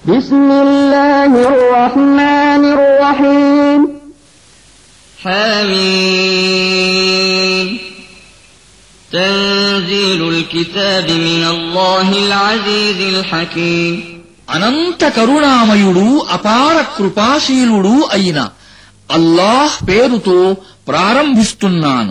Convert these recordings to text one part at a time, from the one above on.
بسم الله الرحمن الرحيم حميم تنزيل الكتاب من الله العزيز الحكيم అనంత కరుణామయుడు అపార కృపాశీలుడు అయిన అల్లాహ్ పేరుతో ప్రారంభిస్తున్నాను.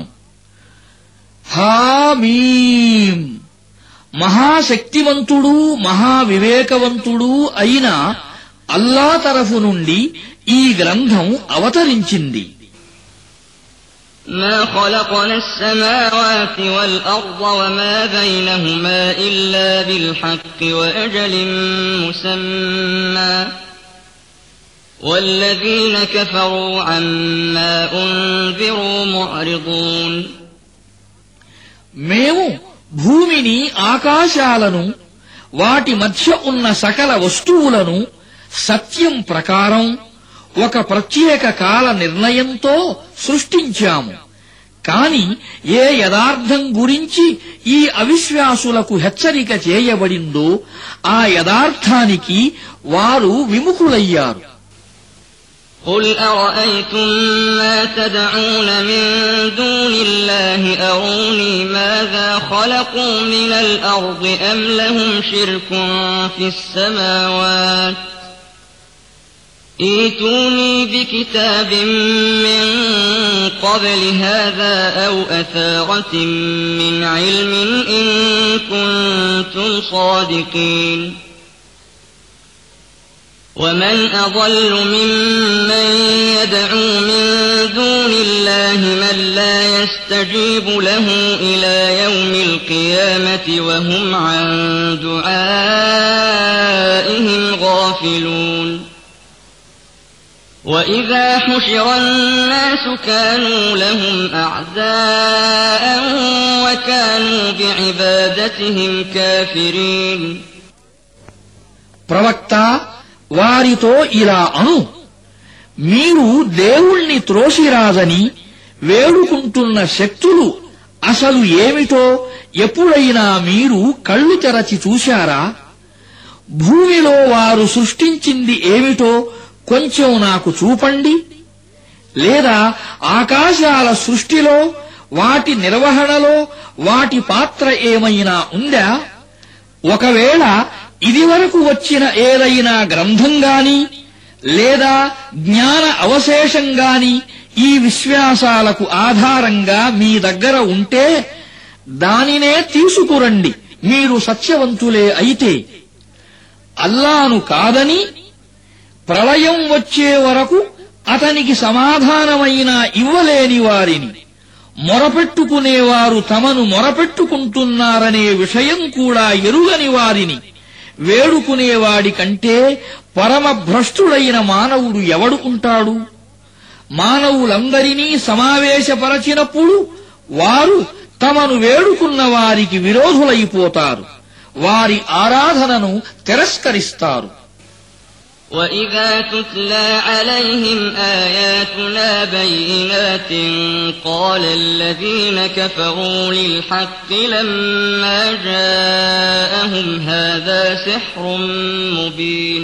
హామీం మహాశక్తివంతుడు మహావివేకవంతుడు అయిన అల్లా తరఫు నుండి ఈ గ్రంథం అవతరించింది. ما خلقنا السماوات والأرض وما بينهما إلا بالحق وأجل مسمى والذين كفروا عما أنذروا معرضون. మేము భూమిని ఆకాశాలను వాటి మధ్య ఉన్న సకల వస్తువులను సత్యం ప్రకారం ఒక ప్రత్యేక కాల నిర్ణయంతో సృష్టించాము. కాని ఏ యథార్థం గురించి ఈ అవిశ్వాసులకు హెచ్చరిక చేయబడిందో ఆ యథార్థానికి వారు విముఖులయ్యారు. قل أرأيتم ما تدعون من دون الله أروني ماذا خلقوا من الأرض أم لهم شرك في السماوات ائتوني بكتاب من قبل هذا أو أثارة من علم إن كنتم صادقين. ومن أضل ممن يدعو من دون الله من لا يستجيب له إلى يوم القيامة وهم عن دعائهم غافلون. وإذا حشر الناس كانوا لهم أعداء وكانوا بعبادتهم كافرين. ప్రవక్త వారితో ఇలా అను, మీరు దేవుణ్ణి త్రోసిరాదని వేడుకుంటున్న శక్తులు అసలు ఏమిటో ఎప్పుడైనా మీరు కళ్ళు తెరచి చూశారా? భూమిలో వారు సృష్టించింది ఏమిటో కొంచెం నాకు చూపండి. లేదా ఆకాశాల సృష్టిలో వాటి నిర్వహణలో వాటి పాత్ర ఏమైనా ఉందా? ఒకవేళ ఇదివరకు వచ్చిన ఏదైనా గ్రంథంగాని లేదా జ్ఞాన అవశేషంగాని ఈ విశ్వాసాలకు ఆధారంగా మీ దగ్గర ఉంటే దానినే తీసుకురండి మీరు సత్యవంతులే అయితే. అల్లాను కాదని ప్రళయం వచ్చే వరకు అతనికి సమాధానమైనా ఇవ్వలేని వారిని, మొరపెట్టుకునేవారు తమను మొరపెట్టుకుంటున్నారనే విషయం కూడా ఎరుగని వారిని వేడుకునేవాడి కంటే పరమభ్రష్టుడైన మానవుడు ఎవడు ఉంటాడు? మానవులందరినీ సమావేశపరచినప్పుడు వారు తమను వేడుకున్న వారికి విరోధులైపోతారు, వారి ఆరాధనను తిరస్కరిస్తారు. وَإِذَا تُتْلَى عَلَيْهِمْ آيَاتُنَا بَيِّنَاتٍ قَالَ الَّذِينَ كَفَرُوا لِلْحَقِّ لَمَّا جَاءَهُمْ هَذَا سِحْرٌ مُبِينٌ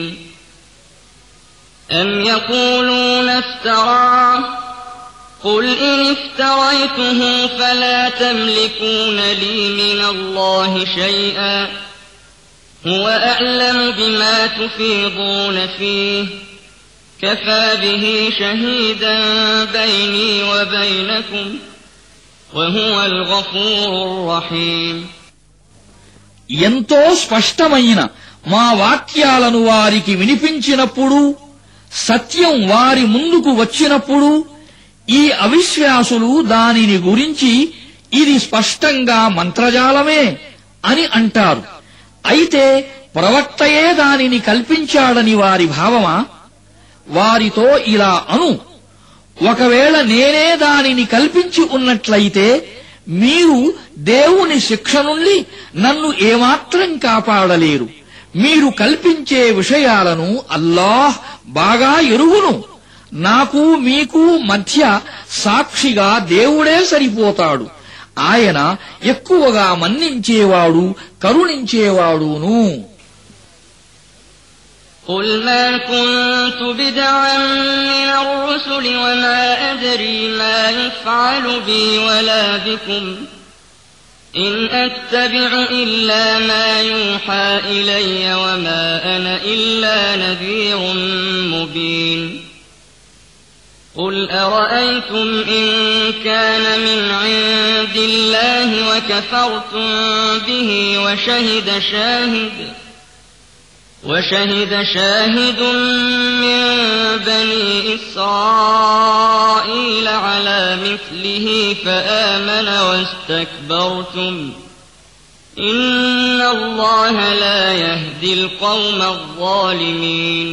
أَمْ يَقُولُونَ افْتَرَاهُ قُلْ إِنِ افْتَرَيْتُهُ فَلَا تَمْلِكُونَ لِي مِنَ اللَّهِ شَيْئًا هو أعلم بما تفيضون فيه كفى به شهيدا بيني وبينكم وهو الغفور الرحيم. ఎంతో స్పష్టమైన మా వాక్యాలను వారికి వినిపించినప్పుడు, సత్యం వారి ముందుకు వచ్చినప్పుడు ఈ అవిశ్వాసులు దానిని గురించి ఇది స్పష్టంగా మంత్రజాలమే అని అంటారు. అయితే ప్రవక్తయే దానిని కల్పించాడని వారి భావమా? వారితో ఇలా అను, ఒకవేళ నేనే దానిని కల్పించి ఉన్నట్లయితే మీరు దేవుని శిక్ష నుండి నన్ను ఏమాత్రం కాపాడలేరు. మీరు కల్పించే విషయాలను అల్లాహ్ బాగా ఎరుగును. నాకు మీకు మధ్య సాక్షిగా దేవుడే సరిపోతాడు. ఆయన ఎక్కువగా మన్నించేవాడు కరుణించేవాడును. قل ما كنت بدعا من الرسل وما أدري ما يفعل بي ولا بكم إن أتبع إلا ما يوحى إلي وما أنا إلا نذير مبين قل أرأيتم إن كان من عند الله وكفرتم به وشهد شاهد من بني إسرائيل على مثله فآمن واستكبرتم إن الله لا يهدي القوم الظالمين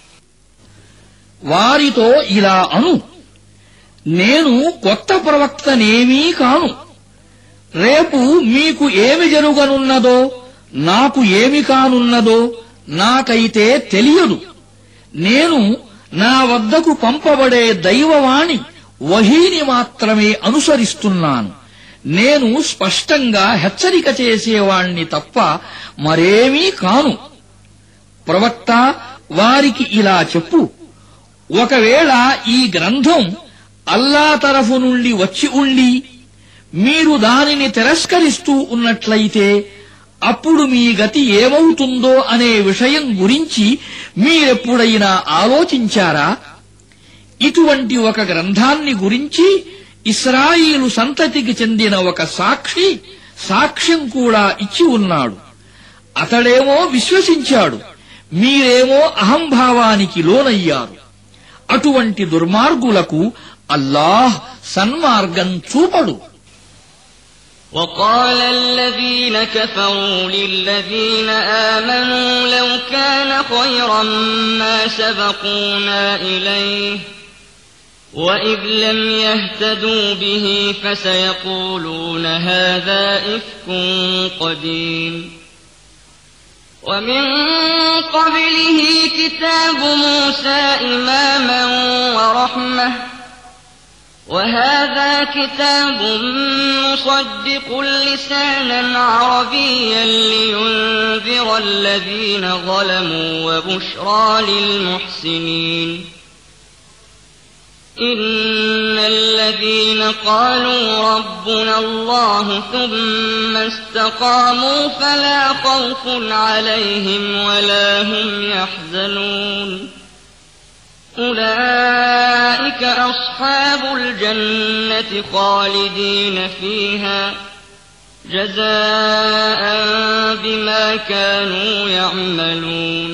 వారితో ఇలా అను, నేను కొత్త ప్రవక్తనేమీ కాను. రేపు మీకు ఏమి జరుగనున్నదో నాకు ఏమి కానున్నదో నాకైతే తెలియదు. నేను నా వద్దకు పంపబడే దైవవాణి వహీని మాత్రమే అనుసరిస్తున్నాను. నేను స్పష్టంగా హెచ్చరిక చేసేవాణ్ణి తప్ప మరేమీ కాను. ప్రవక్త, వారికి ఇలా చెప్పు, ఒకవేళ ఈ గ్రంథం అల్లా తరఫు నుండి వచ్చి ఉండి మీరు దానిని తిరస్కరిస్తూ ఉన్నట్లయితే అప్పుడు మీ గతి ఏమవుతుందో అనే విషయం గురించి మీరెప్పుడైనా ఆలోచించారా? ఇటువంటి ఒక గ్రంథాన్ని గురించి ఇశ్రాయేలు సంతతికి చెందిన ఒక సాక్ష్యం కూడా ఇచ్చి ఉన్నాడు. అతడేమో విశ్వసించాడు, మీరేమో అహంభావానికి లోనయ్యారు. అటువంటి దుర్మార్గులకు అల్లాహ్ సన్మార్గం చూపడు. وقال الذين كفروا للذين آمنوا لو كان خيرا ما سبقونا إليه وإذ لم يهتدوا به فسيقولون هذا إفك قديم ومن قبله كتاب موسى إماما ورحمة وهذا كتاب مصدق لسانا عربيا لينذر الذين ظلموا وبشرى للمحسنين إن الذين قالوا ربنا الله ثم استقاموا فلا خوف عليهم ولا هم يحزنون أولئك أصحاب الجنة خالدين فيها جزاء بما كانوا يعملون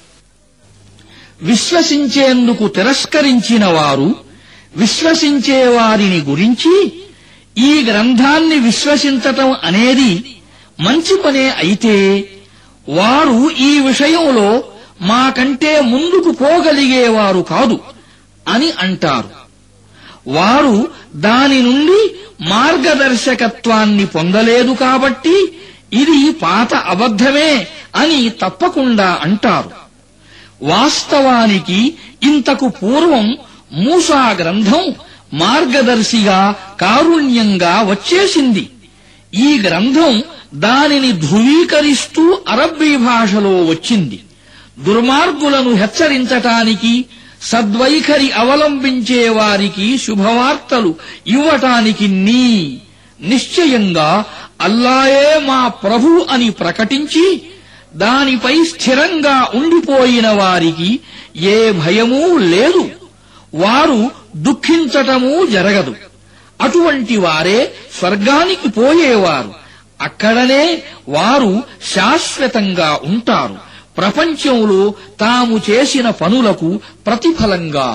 విశ్వసించేందుకు తిరస్కరించిన వారు విశ్వసించేవారిని గురించి ఈ గ్రంథాన్ని విశ్వసించటం అనేది మంచి పనే అయితే వారు ఈ విషయంలో మాకంటే ముందుకు పోగలిగేవారు కాదు అని అంటారు. వారు దాని నుండి మార్గదర్శకత్వాన్ని పొందలేదు కాబట్టి ఇది పాత అబద్ధమే అని తప్పకుండా అంటారు. వాస్తవానికి ఇంతకు పూర్వం మూసా గ్రంథం మార్గదర్శిగా కారుణ్యంగా వచ్చేసింది. ఈ గ్రంథం దానిని ధృవీకరిస్తూ అరబ్బీ భాషలో వచ్చింది. దుర్మార్గులను హెచ్చరించటానికి, సద్వైఖరి అవలంబించే వారికి శుభవార్తలు ఇవ్వటానికి నిశ్చయంగా అల్లాయే మా ప్రభు అని ప్రకటించి దానిపై స్థిరంగా ఉండిపోయిన వారికి ఏ భయమూ లేదు, వారు దుఃఖించటమూ జరగదు. అటువంటి వారే స్వర్గానికి పోయేవారు, అక్కడనే వారు శాశ్వతంగా ఉంటారు, ప్రపంచంలో తాము చేసిన పనులకు ప్రతిఫలంగా.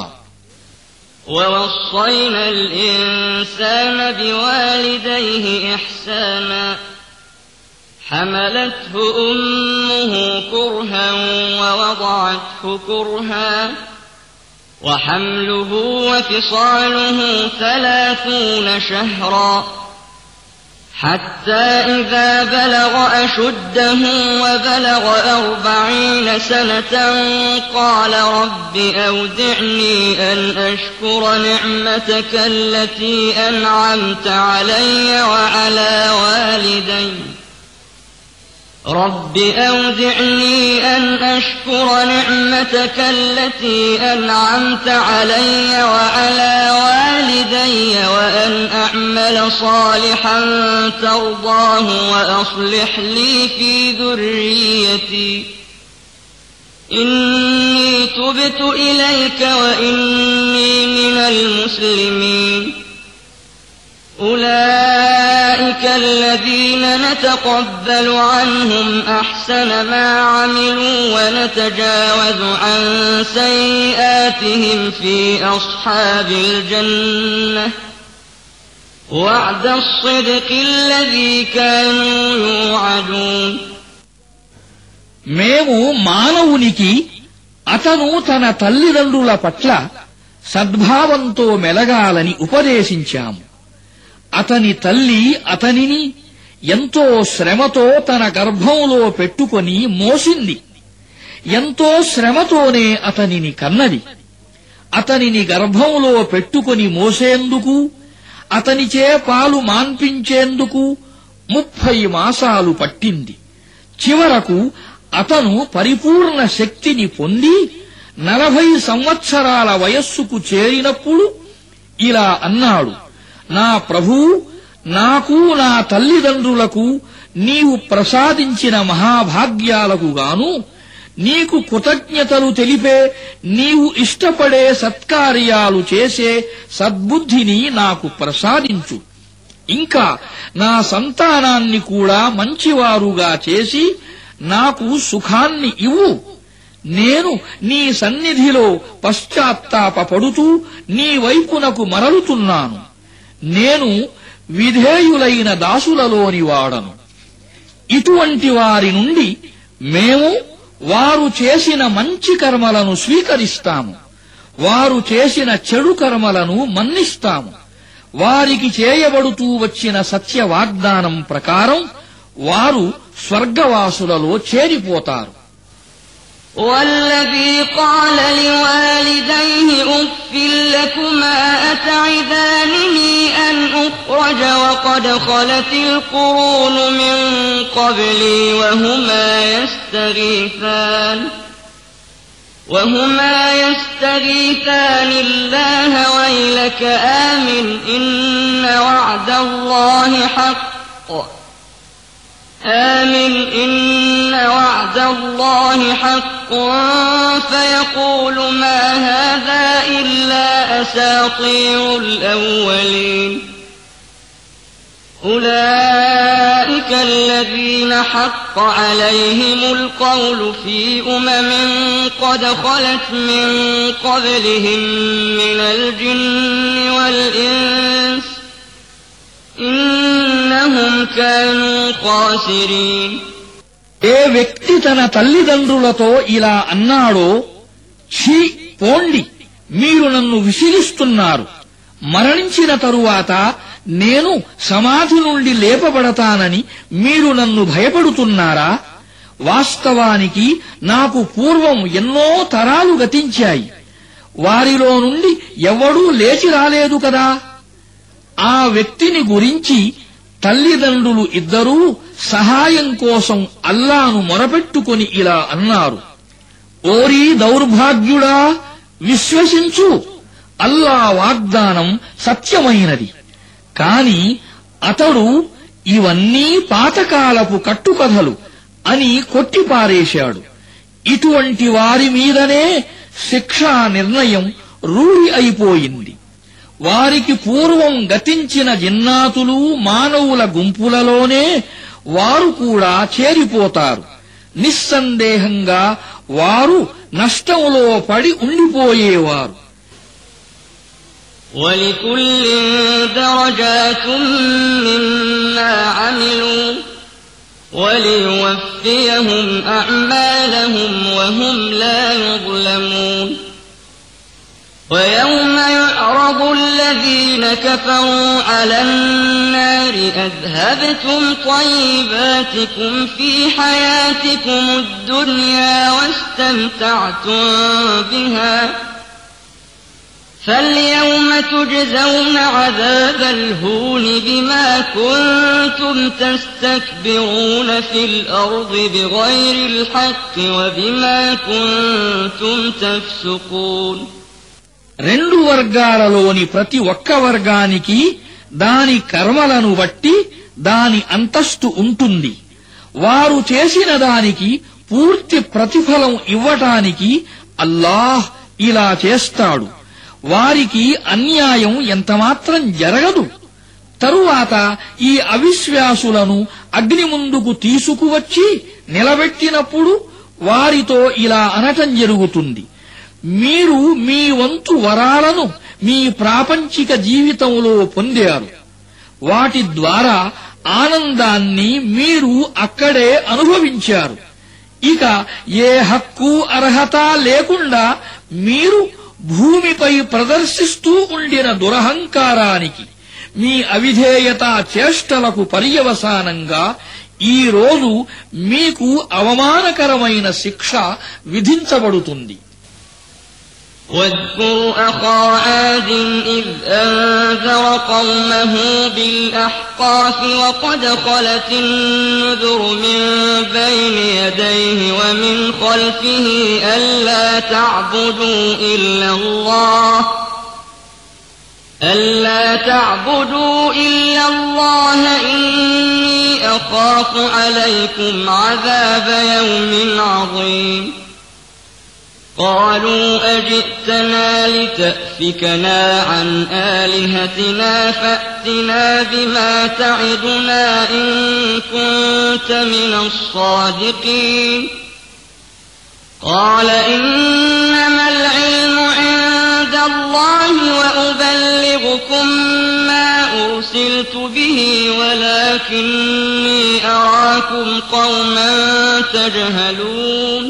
ووصينا الإنسان بوالديه إحسانا حملته أمه كرها ووضعته كرها وحمله وفصاله 30 شهرا حتى إذا بلغ أشده وبلغ 40 سنة قال رب أودعني أن أشكر نعمتك التي أنعمت علي وعلى والدي رب أودعني أن أشكر نعمتك التي أنعمت علي وعلى والدي وأن أعمل صالحا ترضاه وأصلح لي في ذريتي إني تبت إليك وإني من المسلمين أولئك الذين نتقبل عنهم أحسن ما عملوا ونتجاوز عن سيئاتهم في أصحاب الجنة وعد الصدق الذي كانوا يوعدون మేము మానవునికి అతను తన తల్లిదండ్రుల పట్ల సద్భావంతో మెలగాలని ఉపదేశించాము. అతని తల్లి అతనిని ఎంతో శ్రమతో తన గర్భంలో పెట్టుకొని మోసింది. ఎంతో శ్రమతోనే అతనిని కన్నది. అతనిని గర్భంలో పెట్టుకొని మోసేందుకు, అతనిచే పాలు మాన్పించేందుకు 30 మాసాలు పట్టింది. చివరకు అతను పరిపూర్ణ శక్తిని పొంది 40 సంవత్సరాల వయస్సుకు చేరినప్పుడు ఇలా అన్నాడు: నా ప్రభూ, నాకు నా తల్లిదండ్రులకు నీవు ప్రసాదించిన మహాభాగ్యాలకు గాను నీకు కృతజ్ఞతలు తెలిపే, నీవు ఇష్టపడే సత్కార్యాలు చేసే సద్బుద్ధిని నాకు ప్రసాదించు. ఇంకా నా సంతానాన్ని కూడా మంచివారుగా చేసి నాకు సుఖాన్ని ఇవ్వు. నేను నీ సన్నిధిలో పశ్చాత్తాపపడుతూ నీ వైపునకు మరలుతున్నాను. నేను విధేయులైన దాసులలోని వాడను. ఇటువంటి వారి నుండి మేము వారు చేసిన మంచి కర్మలను స్వీకరిస్తాము, వారు చేసిన చెడు కర్మలను మన్నిస్తాము. వారికి చేయబడుతూ వచ్చిన సత్య వాగ్దానం ప్రకారం వారు స్వర్గవాసులలో చేరిపోతారు. والذي قال لوالديه أف لكما أتعدانني أن أخرج وقد خلت القرون من قبلي وهما يستغيثان الله ويلك آمن إن وعد الله حق فيقول ما هذا إلا أساطير الأولين أولئك الذين حق عليهم القول في قد خلت من قبلهم من الجن والإنس إنهم كانوا خاسرين. ఏ వ్యక్తి తన తల్లిదండ్రులతో ఇలా అన్నాడో, ఛీ పోండి, మీరు నన్ను విసిగిస్తున్నారు. మరణించిన తరువాత నేను సమాధి నుండి లేపబడతానని మీరు నన్ను భయపడుతున్నారా? వాస్తవానికి నాకు పూర్వం ఎన్నో తరాలు గతించాయి. వారిలో నుండి ఎవడూ లేచి రాలేదు కదా. ఆ వ్యక్తిని గురించి తల్లిదండ్రులు ఇద్దరూ సహాయం కోసం అల్లాను మొరపెట్టుకొని ఇలా అన్నారు: ఓరీ దౌర్భాగ్యుడా, విశ్వసించు, అల్లా వాగ్దానం సత్యమైనది. కాని అతడు ఇవన్నీ పాతకాలపు కట్టుకథలు అని కొట్టిపారేశాడు. ఇటువంటి వారి మీదనే శిక్షా నిర్ణయం రూఢి అయిపోయింది. వారికి పూర్వం గతించిన జిన్నాతులు, మానవుల గుంపులలోనే వారు కూడా చేరిపోతారు. నిస్సందేహంగా వారు నష్టంలో పడి ఉండిపోయేవారు. وَلِكُلٍّ دَرَجَاتٌ مِّمَّا عَمِلُوا وَلِيُوَفِّيَهُمْ أَعْمَالَهُمْ وَهُمْ لَا يُظْلَمُونَ. وَيَوْمَ يُعْرَضُ الَّذِينَ كَفَرُوا عَلَى النَّارِ أَذْهَبْتُمْ طَيِّبَاتِكُمْ فِي حَيَاتِكُمُ الدُّنْيَا وَاسْتَمْتَعْتُمْ بِهَا فاليوم تجزون عذاب الهون بما كنتم تستكبرون في الأرض بغير الحق وبما كنتم تفسقون. రెండు వర్గాలలోని ప్రతి ఒక్క వర్గానికి దాని కర్మలను బట్టి దాని అంతస్తు ఉంటుంది. వారు చేసిన దానికి పూర్తి ప్రతిఫలం ఇవ్వటానికి అల్లాహ్ ఇలా చేస్తాడు. వారికి అన్యాయం ఎంతమాత్రం జరగదు. తరువాత ఈ అవిశ్వాసులను అగ్ని ముందుకు తీసుకువచ్చి నిలబెట్టినప్పుడు వారితో ఇలా అనటం జరుగుతుంది: మీరు మీ వంతు వరాలను మీ ప్రాపంచిక జీవితంలో పొందారు. వాటి ద్వారా ఆనందాన్ని మీరు అక్కడే అనుభవించారు. ఇక ఏ హక్కు అర్హత లేకుండా మీరు భూమిపై ప్రదర్శిస్తూ ఉండిన దురహంకారానికి, మీ అవిధేయత చేష్టలకు పర్యవసానంగా ఈ రోజు మీకు అవమానకరమైన శిక్ష విధించబడుతుంది. واذكر أخا عاد إذ أنذر قومه بالأحقاف وقد خلت النذر من بين يديه ومن خلفه ألا تعبدوا إلا الله إني أخاف عليكم عذاب يوم عظيم. قالوا أجئتنا لتأفكنا عن آلهتنا فأتنا بما تعدنا إن كنت من الصادقين. قال إنما العلم عند الله وأبلغكم ما أرسلت به ولكني أراكم قوما تجهلون.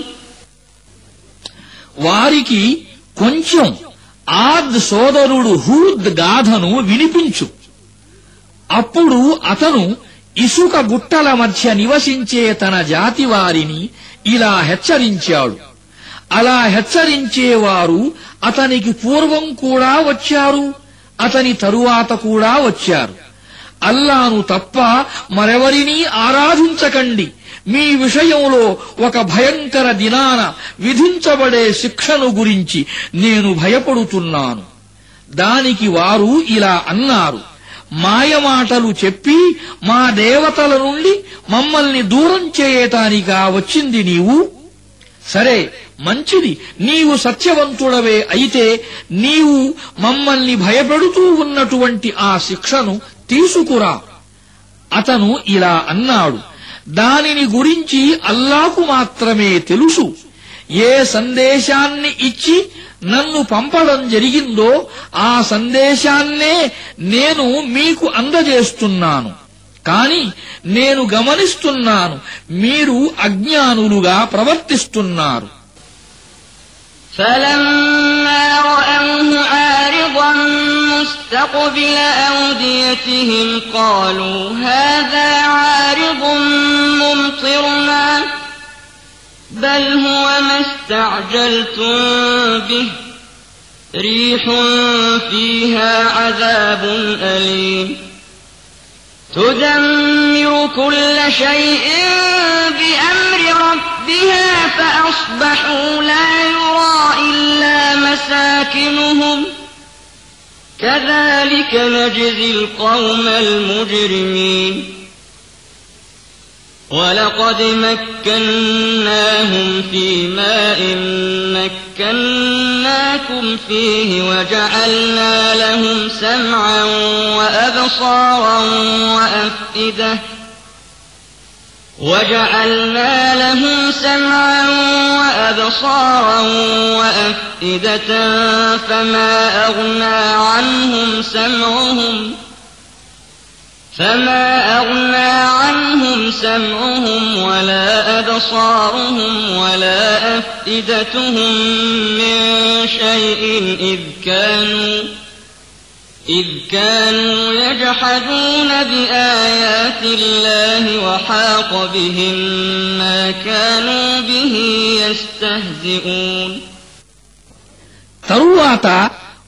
వారికి కొంచెం ఆద్ సోదరుడు హూద్ గాథను వినిపించు. అప్పుడు అతను ఇసుక గుట్టల మధ్య నివసించే తన జాతి వారిని ఇలా హెచ్చరించాడు. అలా హెచ్చరించేవారు అతనికి పూర్వం కూడా వచ్చారు, అతని తరువాత కూడా వచ్చారు. అల్లాను తప్ప మరెవరినీ ఆరాధించకండి. మీ విషయంలో ఒక భయంకర దినాన విధించబడే శిక్షను గురించి నేను భయపడుతున్నాను. దానికి వారు ఇలా అన్నారు: మాయమాటలు చెప్పి మా దేవతల నుండి మమ్మల్ని దూరం చేయటానికా వచ్చింది నీవు? సరే, మంచిది, నీవు సత్యవంతుడవే అయితే నీవు మమ్మల్ని భయపెడుతూ ఉన్నటువంటి ఆ శిక్షను తీసుకురా. అతను ఇలా అన్నాడు: దానిని గురించి అల్లాకు మాత్రమే తెలుసు. ఏ సందేశాన్ని ఇచ్చి నన్ను పంపడం జరిగిందో ఆ సందేశాన్నే నేను మీకు అందజేస్తున్నాను. కాని నేను గమనిస్తున్నాను, మీరు అజ్ఞానులుగా ప్రవర్తిస్తున్నారు. فَلَمَّا رَأَوْهُ عَارِضًا مُسْتَقْبِلَ أَوْدِيَتِهِمْ قَالُوا هَذَا عَارِضٌ مُمْطِرُنَا بَلْ هُوَ مَا اسْتَعْجَلْتُم بِهِ رِيحٌ فِيهَا عَذَابٌ أَلِيمٌ تُدَمِّرُ كُلَّ شَيْءٍ بِأَمْرِ رَبِّهَا فَأَصْبَحُوا لَا يُرَىٰ إِلَّا مَسَاكِنُهُمْ كَذَٰلِكَ نَجْزِي الْقَوْمَ الْمُجْرِمِينَ. وَلَقَدْ مَكَّنَّاهُمْ فِي مَاءٍ مَّكَّنَّاكُمْ فِيهِ وَجَعَلْنَا لَهُمْ سَمْعًا وَأَبْصَارًا وَأَفْئِدَةً فَمَا أَغْنَىٰ عَنْهُمْ سَمْعُهُمْ وَلَا أَبْصَارُهُمْ وَلَا أَفْئِدَتُهُم مِّن شَيْءٍ إِذْ كَانُوا يَجْحَدُونَ بِآيَاتِ اللَّهِ وَحَاقَ بِهِم مَّا كَانُوا بِهِ يَسْتَهْزِئُونَ. తరువాత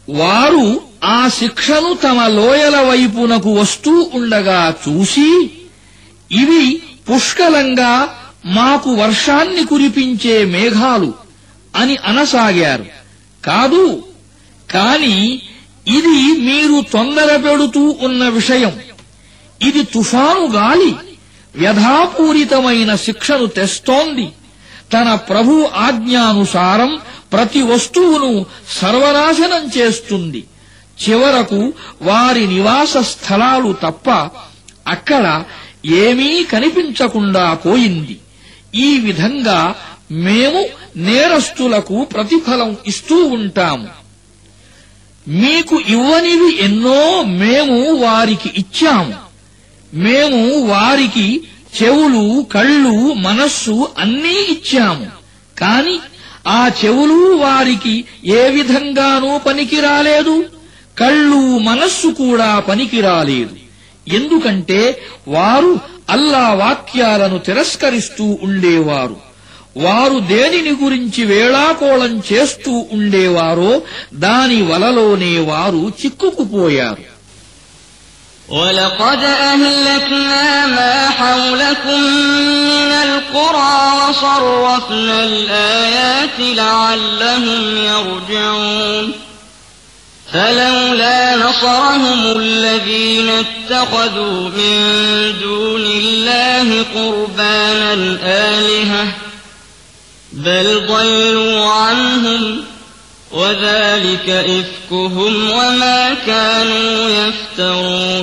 వారు ఆ శిక్షను తమ లోయల వైపునకు వస్తూ ఉండగా చూసి, ఇవి పుష్కలంగా మాకు వర్షాన్ని కురిపించే మేఘాలు అని అనసాగారు. కాదు, కాని ఇది మీరు తొందరపెడుతూ ఉన్న విషయం. ఇది తుఫాను గాలి వ్యధాపూరితమైన శిక్షను తెస్తోంది. తన ప్రభు ఆజ్ఞానుసారం ప్రతి వస్తువును సర్వనాశనం చేస్తుంది. చివరకు వారి నివాస స్థలాలు తప్ప అక్కడ ఏమీ కనిపించకుండా పోయింది. ఈ విధంగా మేము నేరస్తులకు ప్రతిఫలం ఇస్తూ ఉంటాము. మీకు ఇవ్వనివి ఎన్నో మేము వారికి ఇచ్చాము. మేము వారికి చెవులు, కళ్ళు, మనస్సు అన్నీ ఇచ్చాము. కాని ఆ చెవులు వారికి ఏ విధంగానూ పనికిరాలేదు. కళ్ళు, మనస్సు కూడా పనికిరాలేదు. ఎందుకంటే వారు అల్లా వాక్యాలను తిరస్కరిస్తూ ఉండేవారు. వారు దేనిని గురించి వేళాకోళం చేస్తూ ఉండేవారో దాని వలలోనే వారు చిక్కుకుపోయారు. وَلَقَدْ أَهْلَكْنَا مَا حَوْلَكُمْ مِنَ الْقُرَى وَصَرَّفْنَا الْآيَاتِ لَعَلَّهُمْ يَرْجِعُونَ فَلَوْلَا نَصَرَهُمُ الَّذِينَ اتَّخَذُوا مِن دُونِ اللَّهِ قُرْبَانًا آلِهَةً بَلْ ضَلُّوا عَنْهُمْ وَذَلِكَ إِفْكُهُمْ وَمَا كَانُوا يَفْتَرُونَ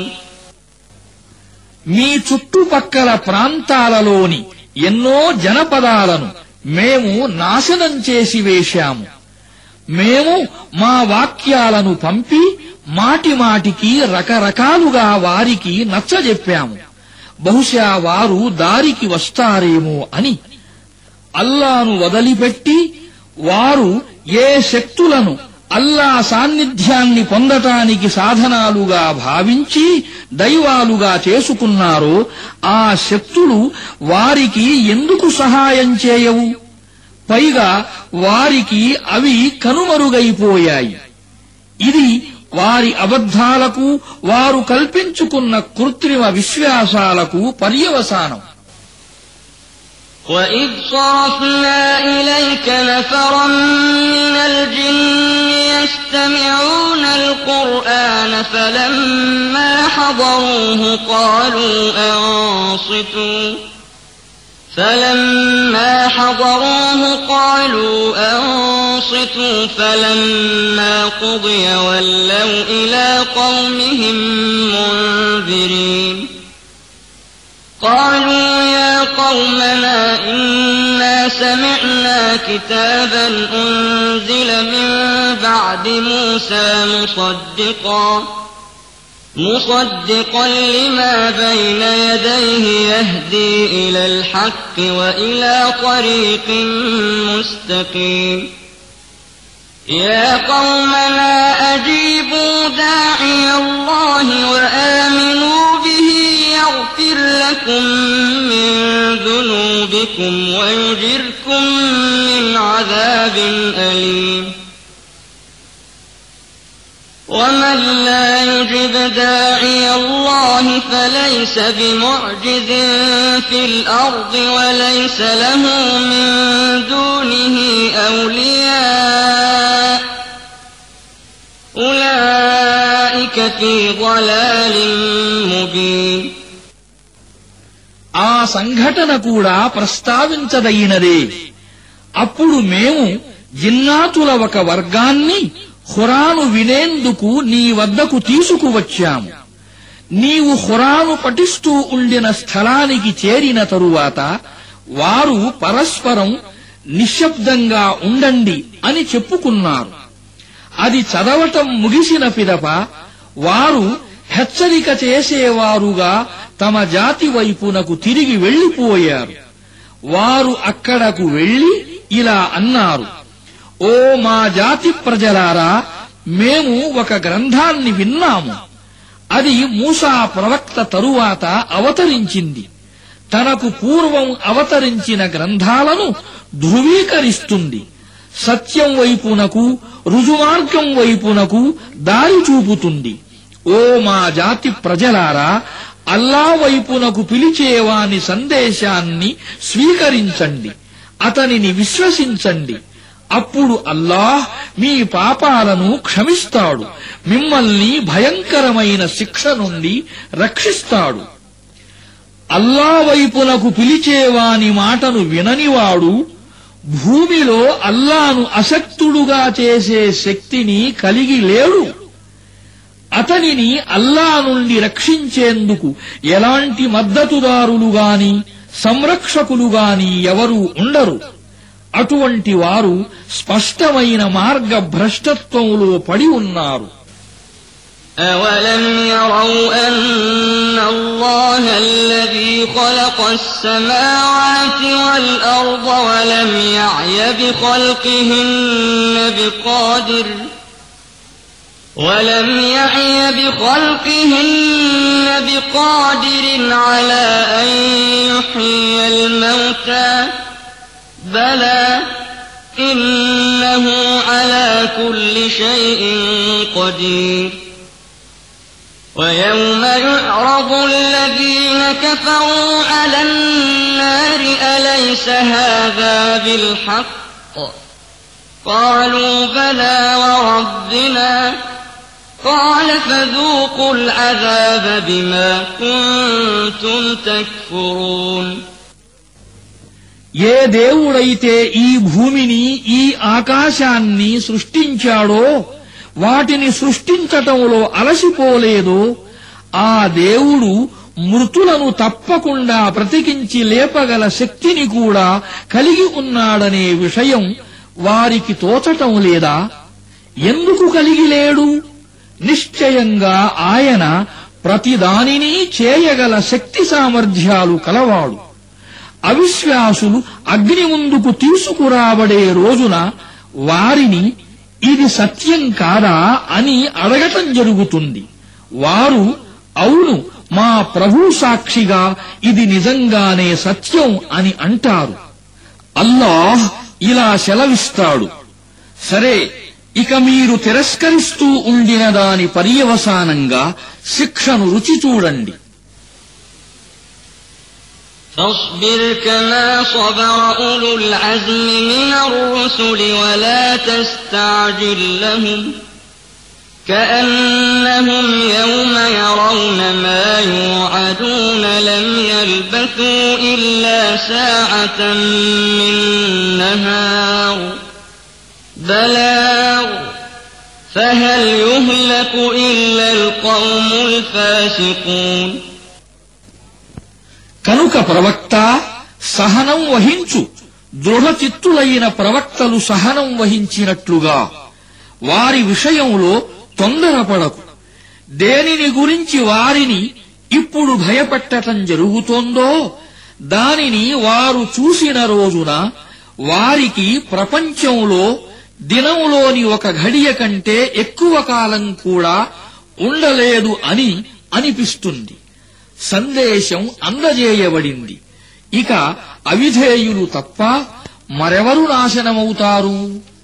మీ చుట్టుపక్కల ప్రాంతాలలోని ఎన్నో జనపదాలను మేము నాశనం చేసి వేశాము. మేము మా వాక్యాలను పంపి మాటిమాటికి రకరకాలుగా వారికి నచ్చజెప్పాము. బహుశా వారు దారికి వస్తారేమో అని. అల్లాను వదిలిపెట్టి వారు ఏ శక్తులను అల్లా సాన్నిధ్యాన్ని పొందటానికి సాధనాలుగా భావించి దైవాలుగా చేసుకున్నారో ఆ శక్తులు వారికి ఎందుకు సహాయం చేయవు? పైగా వారికి అవి కనుమరుగైపోయాయి. ఇది వారి అబద్ధాలకు, వారు కల్పించుకున్న కృత్రిమ విశ్వాసాలకు పర్యవసానం. وَإِذْ صَرَفْنَا إِلَيْكَ نَفَرًا مِّنَ الْجِنِّ يَسْتَمِعُونَ الْقُرْآنَ فَلَمَّا حَضَرُوهُ قَالُوا أَنصِتُوا فَلَمَّا قُضِيَ وَلَّوْا إِلَىٰ قَوْمِهِم مُّنذِرِينَ قالوا يا قومنا إنا سمعنا كتابا أنزل من بعد موسى مصدقا لما بين يديه يهدي إلى الحق وإلى طريق مستقيم يا قومنا أجيبوا داعي الله وآمنوا به يغفر لكم من ذنوبكم ويجركم من عذاب أليم ومن لا يجب داعي الله فليس بمعجز في الأرض وليس له من دونه أولياء أولئك في ضلال مبين ఆ సంఘటన కూడా ప్రస్తావించదగినదే. అప్పుడు మేము జిన్నాతుల ఒక వర్గాన్ని ఖురాను వినేందుకు నీ వద్దకు తీసుకువచ్చాము. నీవు ఖురాను పఠిస్తూ ఉండిన స్థలానికి చేరిన తరువాత వారు పరస్పరం నిశ్శబ్దంగా ఉండండి అని చెప్పుకున్నారు. అది చదవటం ముగిసిన పిదప వారు హెచ్చరిక చేసేవారుగా తమ జాతి వైపునకు తిరిగి వెళ్లిపోయారు. వారు అక్కడకు వెళ్లి ఇలా అన్నారు: ఓ మా జాతి ప్రజలారా, మేము ఒక గ్రంథాన్ని విన్నాము. అది మూసా ప్రవక్త తరువాత అవతరించింది. తనకు పూర్వం అవతరించిన గ్రంథాలను ధృవీకరిస్తుంది. సత్యం వైపునకు, రుజుమార్గం వైపునకు దారి చూపుతుంది. ఓ మా జాతి ప్రజలారా, అల్లా వైపునకు పిలిచేవాని సందేశాన్ని స్వీకరించండి, అతనిని విశ్వసించండి. అప్పుడు అల్లాహ్ మీ పాపాలను క్షమిస్తాడు, మిమ్మల్ని భయంకరమైన శిక్ష నుండి రక్షిస్తాడు. అల్లా వైపునకు పిలిచేవాని మాటను విననివాడు భూమిలో అల్లాను అశక్తుడుగా చేసే శక్తిని కలిగి లేడు. అతనిని అల్లా నుండి రక్షించేందుకు ఎలాంటి మద్దతుదారులు గాని సంరక్షకులు గాని ఎవరూ ఉండరు. అటువంటి వారు స్పష్టమైన మార్గభ్రష్టత్వంలో పడి ఉన్నారు. أَوَلَمْ يَرَوْا أَنَّ اللَّهَ الَّذِي خَلَقَ السَّمَاوَاتِ وَالْأَرْضَ وَلَمْ يَعْيَ بِخَلْقِهِنَّ بِقَادِرٍ عَلَىٰ أَن يُحْيِيَ الْمَوْتَىٰ بَلَىٰ إِنَّهُ عَلَىٰ كُلِّ شَيْءٍ قَدِيرٌ وَيَوْمَ يُعْرَضُ الَّذِينَ كَفَرُوا عَلَى النَّارِ أَلَيْسَ هَٰذَا بِالْحَقِّ قَالُوا بَلَىٰ وَرَبِّنَا قَالَ فَذُوقُوا الْعَذَابَ بِمَا كُنتُمْ تَكْفُرُونَ ఏ దేవుడైతే ఈ భూమిని ఈ ఆకాశాన్ని సృష్టించాడో, వాటిని సృష్టించటంలో అలసిపోలేదో, ఆ దేవుడు మృతులను తప్పకుండా బ్రతికించి లేపగల శక్తిని కూడా కలిగి ఉన్నాడనే విషయం వారికి తోచటం లేదా? ఎందుకు కలిగి లేడు? నిశ్చయంగా ఆయన ప్రతిదానినీ చేయగల శక్తి సామర్థ్యాలు కలవాడు. అవిశ్వాసులు అగ్ని ముందుకు తీసుకురాబడే రోజున వారిని ఇది సత్యం కాదా అని అడగటం జరుగుతుంది. వారు అవును, మా ప్రభు సాక్షిగా ఇది నిజంగానే సత్యం అని అంటారు. అల్లాహ్ ఇలా సెలవిస్తాడు, సరే, ఇక మీరు తిరస్కరిస్తూ ఉండిన దాని పర్యవసానంగా శిక్షను రుచి చూడండి. فاصبر كما صبر أولو العزم من الرسل ولا تستعجل لهم كأنهم يوم يرون ما يوعدون لم يلبثوا إلا ساعة من نهار بلاغ فهل يهلك إلا القوم الفاسقون కనుక ప్రవక్త సహనం వహించు, దృఢచిత్తులైన ప్రవక్తలు సహనం వహించినట్లుగా. వారి విషయంలో తొందరపడకు. దేనిని గురించి వారిని ఇప్పుడు భయపెట్టటం జరుగుతోందో దానిని వారు చూసిన రోజున వారికి ప్రపంచంలో దినంలోని ఒక ఘడియ కంటే ఎక్కువ కాలం కూడా ఉండలేదు అని అనిపిస్తుంది. సందేశం అందజేయబడింది. ఇక అవిధేయులు తప్ప మరెవరు నాశనమవుతారు?